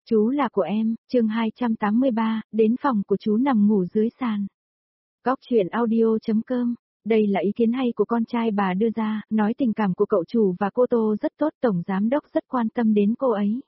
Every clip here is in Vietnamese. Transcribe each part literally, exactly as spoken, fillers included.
Chú là của em, chương hai trăm tám mươi ba, đến phòng của chú nằm ngủ dưới sàn. Góc truyện audio.com, đây là ý kiến hay của con trai bà đưa ra, nói tình cảm của cậu chủ và cô Tô rất tốt, tổng giám đốc rất quan tâm đến cô ấy.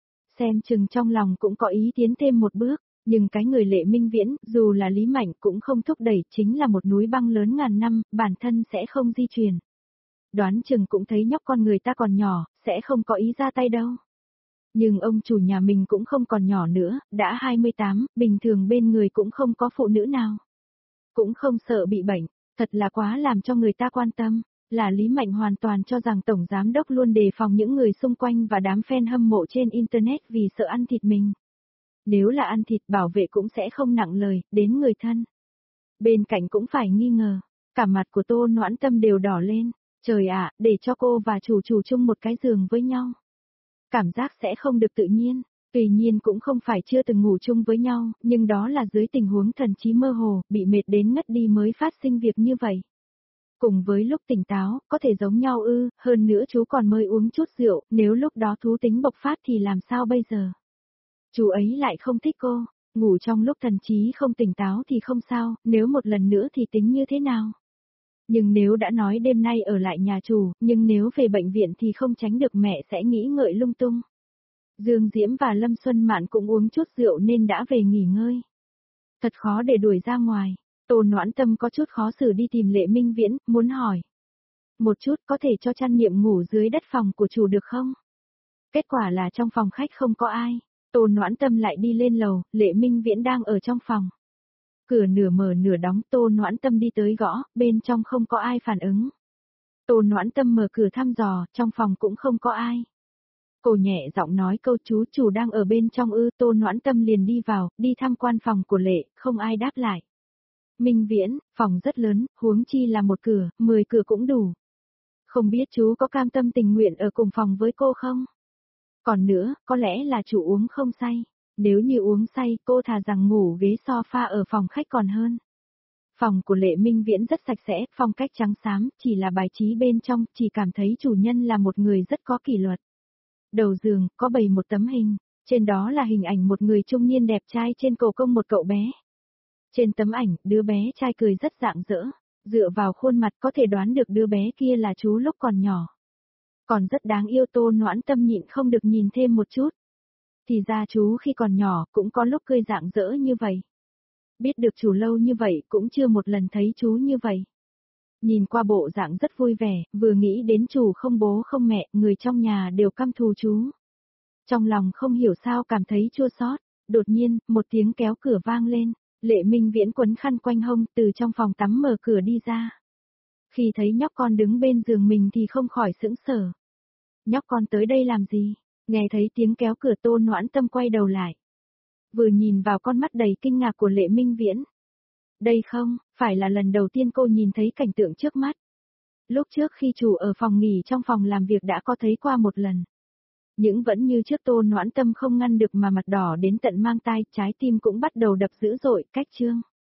Xem chừng trong lòng cũng có ý tiến thêm một bước, nhưng cái người Lệ Minh Viễn, dù là Lý Mạnh cũng không thúc đẩy, chính là một núi băng lớn ngàn năm, bản thân sẽ không di chuyển. Đoán chừng cũng thấy nhóc con người ta còn nhỏ, sẽ không có ý ra tay đâu. Nhưng ông chủ nhà mình cũng không còn nhỏ nữa, đã hai mươi tám, bình thường bên người cũng không có phụ nữ nào. Cũng không sợ bị bệnh, thật là quá làm cho người ta quan tâm, là Lý Mạnh hoàn toàn cho rằng Tổng Giám Đốc luôn đề phòng những người xung quanh và đám fan hâm mộ trên Internet vì sợ ăn thịt mình. Nếu là ăn thịt bảo vệ cũng sẽ không nặng lời, đến người thân. Bên cạnh cũng phải nghi ngờ, cả mặt của Tô Noãn Tâm đều đỏ lên, trời ạ, để cho cô và chủ chủ chung một cái giường với nhau. Cảm giác sẽ không được tự nhiên, tuy nhiên cũng không phải chưa từng ngủ chung với nhau, nhưng đó là dưới tình huống thần trí mơ hồ, bị mệt đến ngất đi mới phát sinh việc như vậy. Cùng với lúc tỉnh táo, có thể giống nhau ư, hơn nữa chú còn mới uống chút rượu, nếu lúc đó thú tính bộc phát thì làm sao bây giờ? Chú ấy lại không thích cô, ngủ trong lúc thần trí không tỉnh táo thì không sao, nếu một lần nữa thì tính như thế nào? Nhưng nếu đã nói đêm nay ở lại nhà chủ, nhưng nếu về bệnh viện thì không tránh được mẹ sẽ nghĩ ngợi lung tung. Dương Diễm và Lâm Xuân Mạn cũng uống chút rượu nên đã về nghỉ ngơi. Thật khó để đuổi ra ngoài, Tô Noãn Tâm có chút khó xử đi tìm Lệ Minh Viễn, muốn hỏi. Một chút có thể cho Trăn Niệm ngủ dưới đất phòng của chủ được không? Kết quả là trong phòng khách không có ai, Tô Noãn Tâm lại đi lên lầu, Lệ Minh Viễn đang ở trong phòng. Cửa nửa mở nửa đóng, Tô Noãn Tâm đi tới gõ, bên trong không có ai phản ứng. Tô Noãn Tâm mở cửa thăm dò, trong phòng cũng không có ai. Cô nhẹ giọng nói câu chú chủ đang ở bên trong ư, Tô Noãn Tâm liền đi vào, đi tham quan phòng của Lệ, không ai đáp lại. Minh Viễn, phòng rất lớn, huống chi là một cửa, mười cửa cũng đủ. Không biết chú có cam tâm tình nguyện ở cùng phòng với cô không? Còn nữa, có lẽ là chủ uống không say. Nếu như uống say, cô thà rằng ngủ ghế sofa ở phòng khách còn hơn. Phòng của Lệ Minh Viễn rất sạch sẽ, phong cách trắng xám, chỉ là bài trí bên trong, chỉ cảm thấy chủ nhân là một người rất có kỷ luật. Đầu giường, có bày một tấm hình, trên đó là hình ảnh một người trung niên đẹp trai trên cầu công một cậu bé. Trên tấm ảnh, đứa bé trai cười rất rạng rỡ, dựa vào khuôn mặt có thể đoán được đứa bé kia là chú lúc còn nhỏ. Còn rất đáng yêu, Tô Noãn Tâm nhịn không được nhìn thêm một chút. Thì ra chú khi còn nhỏ cũng có lúc cười rạng rỡ như vậy. Biết được chủ lâu như vậy cũng chưa một lần thấy chú như vậy. Nhìn qua bộ dạng rất vui vẻ, vừa nghĩ đến chủ không bố không mẹ, người trong nhà đều căm thù chú. Trong lòng không hiểu sao cảm thấy chua xót. Đột nhiên, một tiếng kéo cửa vang lên, Lệ Minh Viễn quấn khăn quanh hông từ trong phòng tắm mở cửa đi ra. Khi thấy nhóc con đứng bên giường mình thì không khỏi sững sờ. Nhóc con tới đây làm gì? Nghe thấy tiếng kéo cửa, Tô Noãn Tâm quay đầu lại. Vừa nhìn vào con mắt đầy kinh ngạc của Lệ Minh Viễn. Đây không, phải là lần đầu tiên cô nhìn thấy cảnh tượng trước mắt. Lúc trước khi chủ ở phòng nghỉ trong phòng làm việc đã có thấy qua một lần. Nhưng vẫn như trước, Tô Noãn Tâm không ngăn được mà mặt đỏ đến tận mang tai, trái tim cũng bắt đầu đập dữ dội, cách chương.